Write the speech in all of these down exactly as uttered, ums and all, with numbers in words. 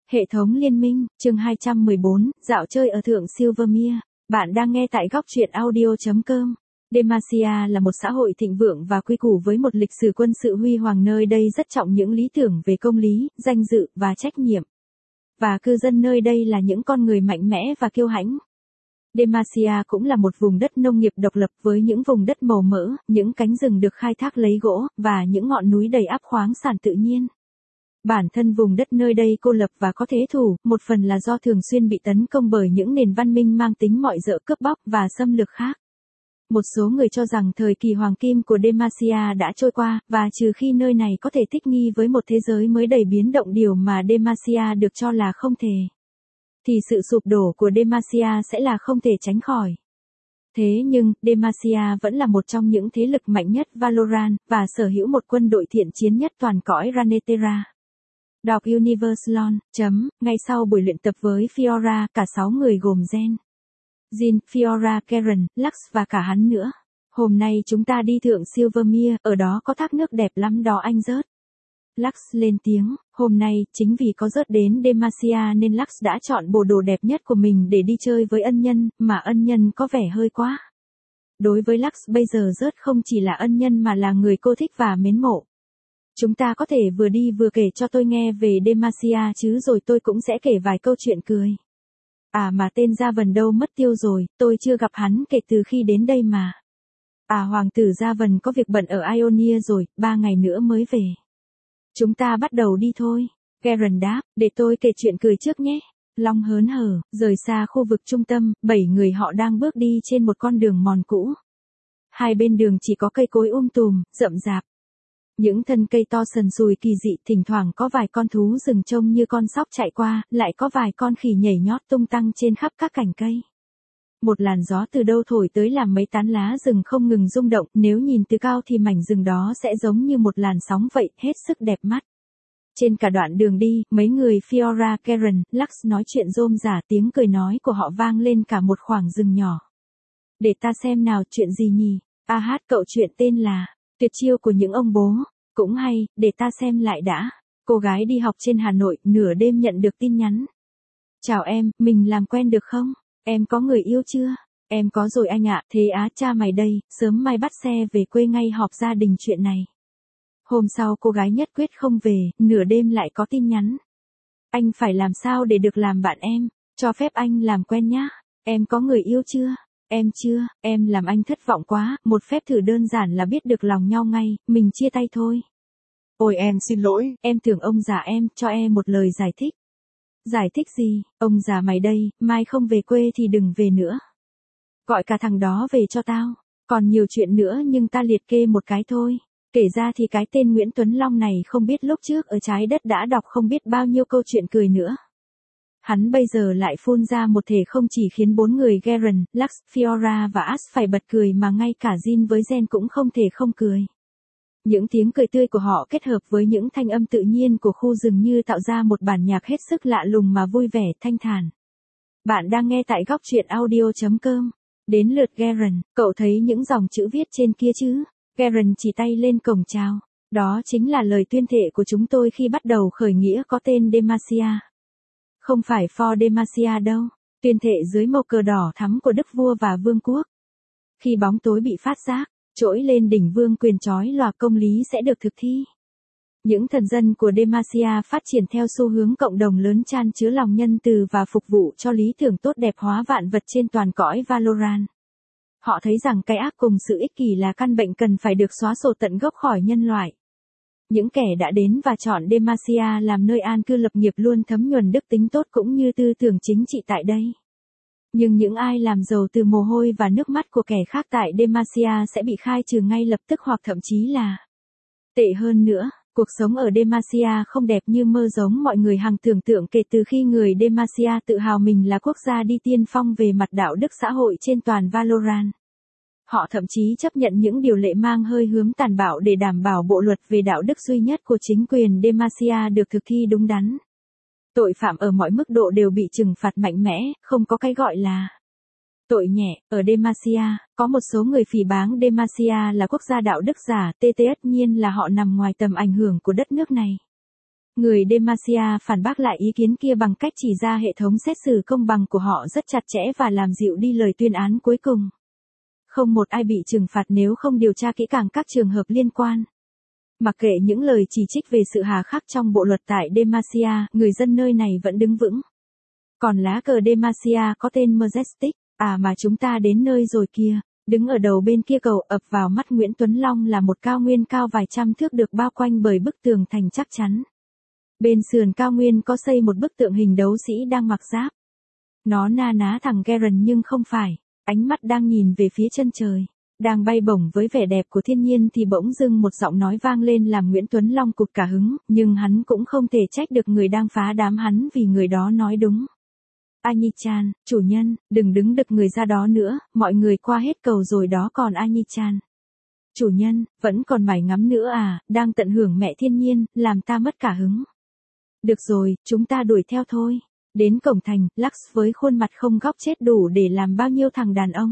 Hệ thống liên minh, chương hai trăm mười bốn, dạo chơi ở Thượng Silvermere. Bạn đang nghe tại góc truyện audio chấm com. Demacia là một xã hội thịnh vượng và quy củ với một lịch sử quân sự huy hoàng, nơi đây rất trọng những lý tưởng về công lý, danh dự và trách nhiệm. Và cư dân nơi đây là những con người mạnh mẽ và kiêu hãnh. Demacia cũng là một vùng đất nông nghiệp độc lập với những vùng đất màu mỡ, những cánh rừng được khai thác lấy gỗ, và những ngọn núi đầy ắp khoáng sản tự nhiên. Bản thân vùng đất nơi đây cô lập và có thế thủ, một phần là do thường xuyên bị tấn công bởi những nền văn minh mang tính mọi dợ cướp bóc và xâm lược khác. Một số người cho rằng thời kỳ hoàng kim của Demacia đã trôi qua, và trừ khi nơi này có thể thích nghi với một thế giới mới đầy biến động, điều mà Demacia được cho là không thể, thì sự sụp đổ của Demacia sẽ là không thể tránh khỏi. Thế nhưng, Demacia vẫn là một trong những thế lực mạnh nhất Valorant, và sở hữu một quân đội thiện chiến nhất toàn cõi Runeterra. Đọc Universe Lore, chấm, ngay sau buổi luyện tập với Fiora, cả sáu người gồm Jen, Jin, Fiora, Karen, Lux và cả hắn nữa. Hôm nay chúng ta đi Thượng Silvermere, ở đó có thác nước đẹp lắm đó anh Rớt. Lux lên tiếng, hôm nay, chính vì có Rớt đến Demacia nên Lux đã chọn bộ đồ đẹp nhất của mình để đi chơi với ân nhân, mà ân nhân có vẻ hơi quá. Đối với Lux bây giờ Rớt không chỉ là ân nhân mà là người cô thích và mến mộ. Chúng ta có thể vừa đi vừa kể cho tôi nghe về Demacia chứ, rồi tôi cũng sẽ kể vài câu chuyện cười. À mà tên Gia Vần đâu mất tiêu rồi, tôi chưa gặp hắn kể từ khi đến đây mà. À hoàng tử Gia Vần có việc bận ở Ionia rồi, ba ngày nữa mới về. Chúng ta bắt đầu đi thôi. Karen đáp, để tôi kể chuyện cười trước nhé. Long hớn hở, rời xa khu vực trung tâm, bảy người họ đang bước đi trên một con đường mòn cũ. Hai bên đường chỉ có cây cối um tùm, rậm rạp. Những thân cây to sần sùi kỳ dị, thỉnh thoảng có vài con thú rừng trông như con sóc chạy qua, lại có vài con khỉ nhảy nhót tung tăng trên khắp các cành cây. Một làn gió từ đâu thổi tới làm mấy tán lá rừng không ngừng rung động, nếu nhìn từ cao thì mảnh rừng đó sẽ giống như một làn sóng vậy, hết sức đẹp mắt. Trên cả đoạn đường đi, mấy người Fiora, Karen, Lux nói chuyện rôm rả, tiếng cười nói của họ vang lên cả một khoảng rừng nhỏ. Để ta xem nào, chuyện gì nhỉ? A hát cậu, chuyện tên là Tuyệt chiêu của những ông bố. Cũng hay, để ta xem lại đã. Cô gái đi học trên Hà Nội, nửa đêm nhận được tin nhắn. Chào em, mình làm quen được không? Em có người yêu chưa? Em có rồi anh ạ, thế á, cha mày đây, sớm mai bắt xe về quê ngay họp gia đình chuyện này. Hôm sau cô gái nhất quyết không về, nửa đêm lại có tin nhắn. Anh phải làm sao để được làm bạn em? Cho phép anh làm quen nhá. Em có người yêu chưa? Em chưa, em làm anh thất vọng quá, một phép thử đơn giản là biết được lòng nhau ngay, mình chia tay thôi. Ôi em xin lỗi, em tưởng ông già em, cho em một lời giải thích. Giải thích gì, ông già mày đây, mai không về quê thì đừng về nữa. Gọi cả thằng đó về cho tao, còn nhiều chuyện nữa nhưng ta liệt kê một cái thôi. Kể ra thì cái tên Nguyễn Tuấn Long này không biết lúc trước ở trái đất đã đọc không biết bao nhiêu câu chuyện cười nữa. Hắn bây giờ lại phun ra một thể không chỉ khiến bốn người Garen, Lux, Fiora và Ash phải bật cười mà ngay cả Jin với Jen cũng không thể không cười. Những tiếng cười tươi của họ kết hợp với những thanh âm tự nhiên của khu rừng như tạo ra một bản nhạc hết sức lạ lùng mà vui vẻ, thanh thản. Bạn đang nghe tại góc truyện audio chấm com. Đến lượt Garen, cậu thấy những dòng chữ viết trên kia chứ? Garen chỉ tay lên cổng chào. Đó chính là lời tuyên thệ của chúng tôi khi bắt đầu khởi nghĩa có tên Demacia. Không phải For Demacia đâu, tuyên thệ dưới màu cờ đỏ thắm của đức vua và vương quốc. Khi bóng tối bị phát giác, trỗi lên đỉnh vương quyền chói lòa, công lý sẽ được thực thi. Những thần dân của Demacia phát triển theo xu hướng cộng đồng lớn, chan chứa lòng nhân từ và phục vụ cho lý tưởng tốt đẹp hóa vạn vật trên toàn cõi Valorant. Họ thấy rằng cái ác cùng sự ích kỷ là căn bệnh cần phải được xóa sổ tận gốc khỏi nhân loại. Những kẻ đã đến và chọn Demacia làm nơi an cư lập nghiệp luôn thấm nhuần đức tính tốt cũng như tư tưởng chính trị tại đây. Nhưng những ai làm giàu từ mồ hôi và nước mắt của kẻ khác tại Demacia sẽ bị khai trừ ngay lập tức, hoặc thậm chí là tệ hơn nữa. Cuộc sống ở Demacia không đẹp như mơ giống mọi người hằng tưởng tượng kể từ khi người Demacia tự hào mình là quốc gia đi tiên phong về mặt đạo đức xã hội trên toàn Valorant. Họ thậm chí chấp nhận những điều lệ mang hơi hướng tàn bạo để đảm bảo bộ luật về đạo đức duy nhất của chính quyền Demacia được thực thi đúng đắn. Tội phạm ở mọi mức độ đều bị trừng phạt mạnh mẽ, không có cái gọi là tội nhẹ. Ở Demacia, có một số người phỉ báng Demacia là quốc gia đạo đức giả, tê tê tất nhiên là họ nằm ngoài tầm ảnh hưởng của đất nước này. Người Demacia phản bác lại ý kiến kia bằng cách chỉ ra hệ thống xét xử công bằng của họ rất chặt chẽ và làm dịu đi lời tuyên án cuối cùng. Không một ai bị trừng phạt nếu không điều tra kỹ càng các trường hợp liên quan. Mặc kệ những lời chỉ trích về sự hà khắc trong bộ luật tại Demacia, người dân nơi này vẫn đứng vững. Còn lá cờ Demacia có tên Majestic, à mà chúng ta đến nơi rồi kìa. Đứng ở đầu bên kia cầu ập vào mắt Nguyễn Tuấn Long là một cao nguyên cao vài trăm thước được bao quanh bởi bức tường thành chắc chắn. Bên sườn cao nguyên có xây một bức tượng hình đấu sĩ đang mặc giáp. Nó na ná thằng Garen nhưng không phải, ánh mắt đang nhìn về phía chân trời, đang bay bổng với vẻ đẹp của thiên nhiên thì bỗng dưng một giọng nói vang lên làm Nguyễn Tuấn Long cụt cả hứng, nhưng hắn cũng không thể trách được người đang phá đám hắn vì người đó nói đúng. Ani-chan, chủ nhân, đừng đứng đực người ra đó nữa, mọi người qua hết cầu rồi đó còn Ani-chan. Chủ nhân, vẫn còn mải ngắm nữa à, đang tận hưởng mẹ thiên nhiên, làm ta mất cả hứng. Được rồi, chúng ta đuổi theo thôi. Đến cổng thành, Lux với khuôn mặt không góc chết đủ để làm bao nhiêu thằng đàn ông.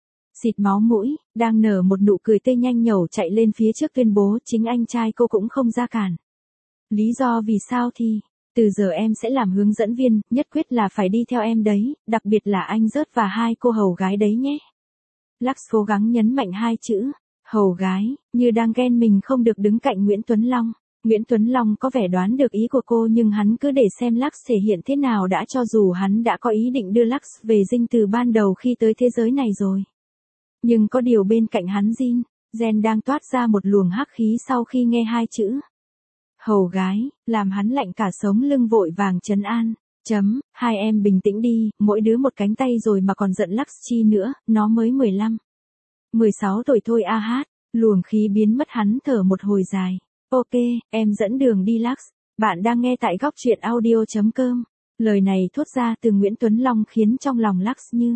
Xịt máu mũi, đang nở một nụ cười tươi nhanh nhẩu chạy lên phía trước tuyên bố chính anh trai cô cũng không ra cản. Lý do vì sao thì, từ giờ em sẽ làm hướng dẫn viên, nhất quyết là phải đi theo em đấy, đặc biệt là anh Rớt và hai cô hầu gái đấy nhé. Lux cố gắng nhấn mạnh hai chữ, hầu gái, như đang ghen mình không được đứng cạnh Nguyễn Tuấn Long. Nguyễn Tuấn Long có vẻ đoán được ý của cô nhưng hắn cứ để xem Lux thể hiện thế nào đã cho dù hắn đã có ý định đưa Lux về dinh từ ban đầu khi tới thế giới này rồi. Nhưng có điều bên cạnh hắn Jin, Jen đang toát ra một luồng hắc khí sau khi nghe hai chữ. Hầu gái, làm hắn lạnh cả sống lưng vội vàng trấn an. Chấm, hai em bình tĩnh đi, mỗi đứa một cánh tay rồi mà còn giận Lux chi nữa, nó mới mười lăm. mười sáu tuổi thôi a hát, luồng khí biến mất hắn thở một hồi dài. Ok, em dẫn đường đi Lux. Bạn đang nghe tại góc truyện audio chấm com. Lời này thốt ra từ Nguyễn Tuấn Long khiến trong lòng Lux như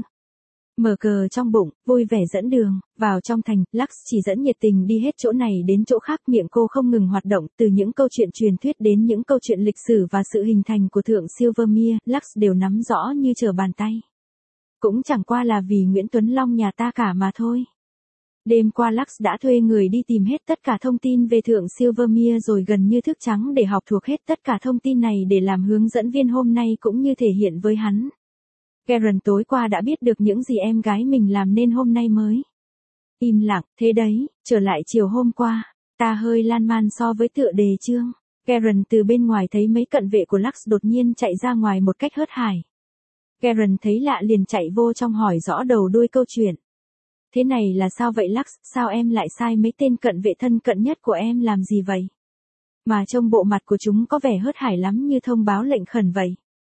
mở cờ trong bụng, vui vẻ dẫn đường. Vào trong thành, Lux chỉ dẫn nhiệt tình đi hết chỗ này đến chỗ khác, miệng cô không ngừng hoạt động, từ những câu chuyện truyền thuyết đến những câu chuyện lịch sử và sự hình thành của thượng Silvermere, Lux đều nắm rõ như trở bàn tay. Cũng chẳng qua là vì Nguyễn Tuấn Long nhà ta cả mà thôi. Đêm qua Lux đã thuê người đi tìm hết tất cả thông tin về thượng Silvermere rồi gần như thức trắng để học thuộc hết tất cả thông tin này để làm hướng dẫn viên hôm nay cũng như thể hiện với hắn. Garen tối qua đã biết được những gì em gái mình làm nên hôm nay mới im lặng, thế đấy, trở lại chiều hôm qua, ta hơi lan man so với tựa đề chương. Garen từ bên ngoài thấy mấy cận vệ của Lux đột nhiên chạy ra ngoài một cách hớt hải. Garen thấy lạ liền chạy vô trong hỏi rõ đầu đuôi câu chuyện. Thế này là sao vậy Lux, sao em lại sai mấy tên cận vệ thân cận nhất của em làm gì vậy? Mà trông bộ mặt của chúng có vẻ hớt hải lắm như thông báo lệnh khẩn vậy.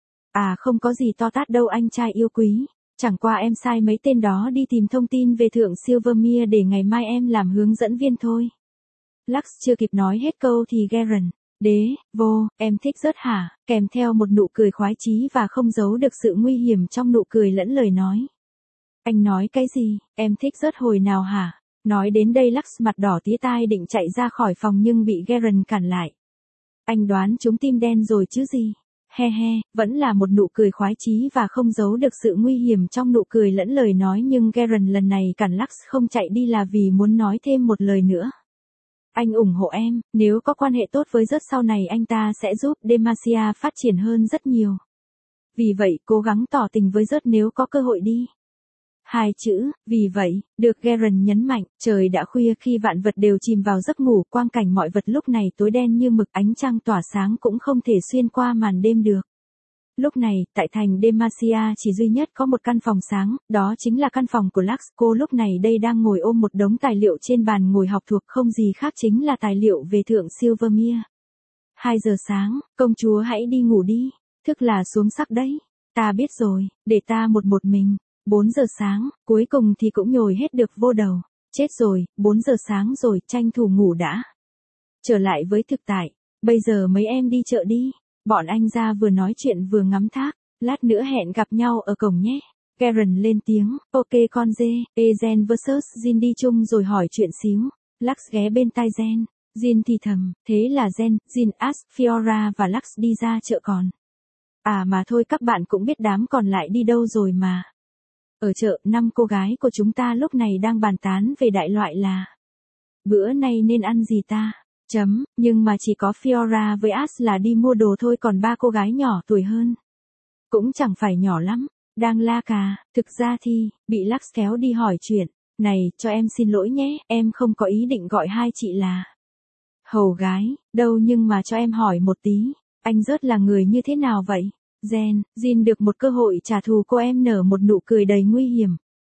À không có gì to tát đâu anh trai yêu quý, chẳng qua em sai mấy tên đó đi tìm thông tin về thượng Silvermere để ngày mai em làm hướng dẫn viên thôi. Lux chưa kịp nói hết câu thì Garen, đế, vô, em thích Rớt hả, kèm theo một nụ cười khoái chí và không giấu được sự nguy hiểm trong nụ cười lẫn lời nói. Anh nói cái gì, em thích Rớt hồi nào hả? Nói đến đây Lux mặt đỏ tía tai định chạy ra khỏi phòng nhưng bị Garen cản lại. Anh đoán chúng tim đen rồi chứ gì? He he, vẫn là một nụ cười khoái chí và không giấu được sự nguy hiểm trong nụ cười lẫn lời nói nhưng Garen lần này cản Lux không chạy đi là vì muốn nói thêm một lời nữa. Anh ủng hộ em, nếu có quan hệ tốt với Rớt sau này anh ta sẽ giúp Demacia phát triển hơn rất nhiều. Vì vậy cố gắng tỏ tình với Rớt nếu có cơ hội đi. Hai chữ, vì vậy, được Garen nhấn mạnh, trời đã khuya khi vạn vật đều chìm vào giấc ngủ, quang cảnh mọi vật lúc này tối đen như mực, ánh trăng tỏa sáng cũng không thể xuyên qua màn đêm được. Lúc này, tại thành Demacia chỉ duy nhất có một căn phòng sáng, đó chính là căn phòng của Lux. Cô lúc này đây đang ngồi ôm một đống tài liệu trên bàn ngồi học thuộc, không gì khác chính là tài liệu về thượng Silvermere. Hai giờ sáng, công chúa hãy đi ngủ đi, thức là xuống sắc đấy. Ta biết rồi, để ta một một mình. Bốn giờ sáng, cuối cùng thì cũng nhồi hết được vô đầu. Chết rồi, bốn giờ sáng rồi, tranh thủ ngủ đã. Trở lại với thực tại, bây giờ mấy em đi chợ đi. Bọn anh ra vừa nói chuyện vừa ngắm thác, lát nữa hẹn gặp nhau ở cổng nhé. Garen lên tiếng, ok con dê, Jen versus Jin đi chung rồi hỏi chuyện xíu. Lux ghé bên tai Jen, Jin thì thầm, thế là Jen, Jin Ash, Fiora và Lux đi ra chợ còn. À mà thôi các bạn cũng biết đám còn lại đi đâu rồi mà. Ở chợ, năm cô gái của chúng ta lúc này đang bàn tán về đại loại là bữa nay nên ăn gì ta. Chấm, nhưng mà chỉ có Fiora với Ash là đi mua đồ thôi, còn ba cô gái nhỏ tuổi hơn. Cũng chẳng phải nhỏ lắm. Đang la cà, thực ra thì, bị Lux kéo đi hỏi chuyện. Này, cho em xin lỗi nhé, em không có ý định gọi hai chị là hầu gái, đâu, nhưng mà cho em hỏi một tí, anh rớt là người như thế nào vậy? Jen, Jin được một cơ hội trả thù, cô em nở một nụ cười đầy nguy hiểm.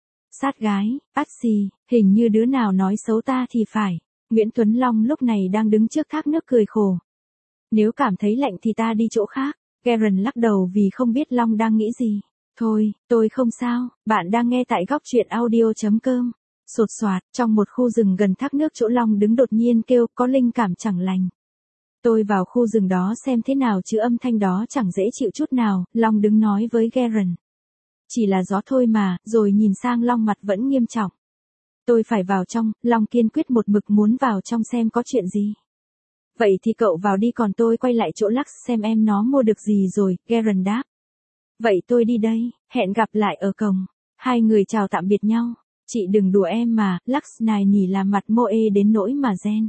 Sát gái, Patsy, hình như đứa nào nói xấu ta thì phải. Nguyễn Tuấn Long lúc này đang đứng trước thác nước cười khổ. Nếu cảm thấy lạnh thì ta đi chỗ khác. Karen lắc đầu vì không biết Long đang nghĩ gì. Thôi, tôi không sao, bạn đang nghe tại góc truyện audio.com. Sột soạt, trong một khu rừng gần thác nước chỗ Long đứng đột nhiên kêu có linh cảm chẳng lành. Tôi vào khu rừng đó xem thế nào chứ âm thanh đó chẳng dễ chịu chút nào, Long đứng nói với Karen. Chỉ là gió thôi mà, rồi nhìn sang Long mặt vẫn nghiêm trọng. Tôi phải vào trong, Long kiên quyết một mực muốn vào trong xem có chuyện gì. Vậy thì cậu vào đi, còn tôi quay lại chỗ Lux xem em nó mua được gì rồi, Karen đáp. Vậy tôi đi đây, hẹn gặp lại ở cổng. Hai người chào tạm biệt nhau. Chị đừng đùa em mà, Lux này nỉ làm mặt mô ê đến nỗi mà Jen.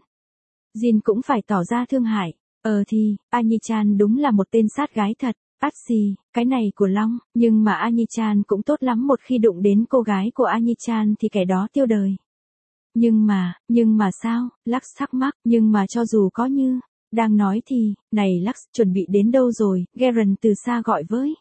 Jin cũng phải tỏ ra thương hại. Ờ thì, Annie-chan đúng là một tên sát gái thật. Patsy, cái này của Long, nhưng mà Annie-chan cũng tốt lắm, một khi đụng đến cô gái của Annie-chan thì kẻ đó tiêu đời. Nhưng mà, nhưng mà sao, Lux thắc mắc, nhưng mà cho dù có như, đang nói thì, này Lux, chuẩn bị đến đâu rồi, Karen từ xa gọi với.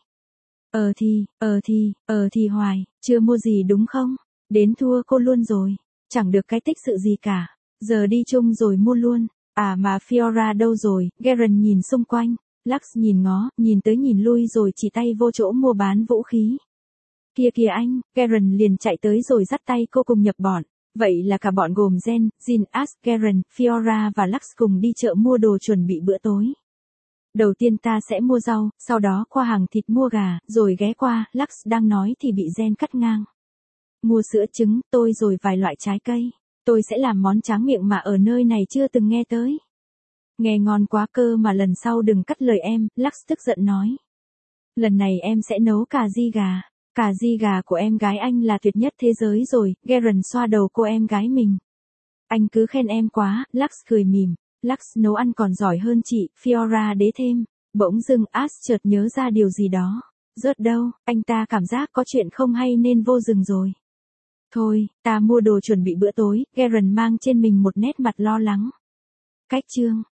Ờ thì, ờ thì, ờ thì hoài, chưa mua gì đúng không? Đến thua cô luôn rồi, chẳng được cái tích sự gì cả, giờ đi chung rồi mua luôn. À mà Fiora đâu rồi? Karen nhìn xung quanh. Lux nhìn ngó, nhìn tới nhìn lui rồi chỉ tay vô chỗ mua bán vũ khí. Kia kìa anh, Karen liền chạy tới rồi dắt tay cô cùng nhập bọn. Vậy là cả bọn gồm Jen, Jin, Ash, Karen, Fiora và Lux cùng đi chợ mua đồ chuẩn bị bữa tối. Đầu tiên ta sẽ mua rau, sau đó qua hàng thịt mua gà, rồi ghé qua, Lux đang nói thì bị Jen cắt ngang. Mua sữa trứng, tôi rồi vài loại trái cây. Tôi sẽ làm món tráng miệng mà ở nơi này chưa từng nghe tới. Nghe ngon quá cơ mà, lần sau đừng cắt lời em, Lux tức giận nói. Lần này em sẽ nấu cà ri gà. Cà ri gà của em gái anh là tuyệt nhất thế giới rồi, Karen xoa đầu cô em gái mình. Anh cứ khen em quá, Lux cười mỉm. Lux nấu ăn còn giỏi hơn chị, Fiora đế thêm. Bỗng dưng Ash chợt nhớ ra điều gì đó. Rớt đâu, anh ta cảm giác có chuyện không hay nên vô rừng rồi. Thôi, ta mua đồ chuẩn bị bữa tối, Karen mang trên mình một nét mặt lo lắng. Cách chương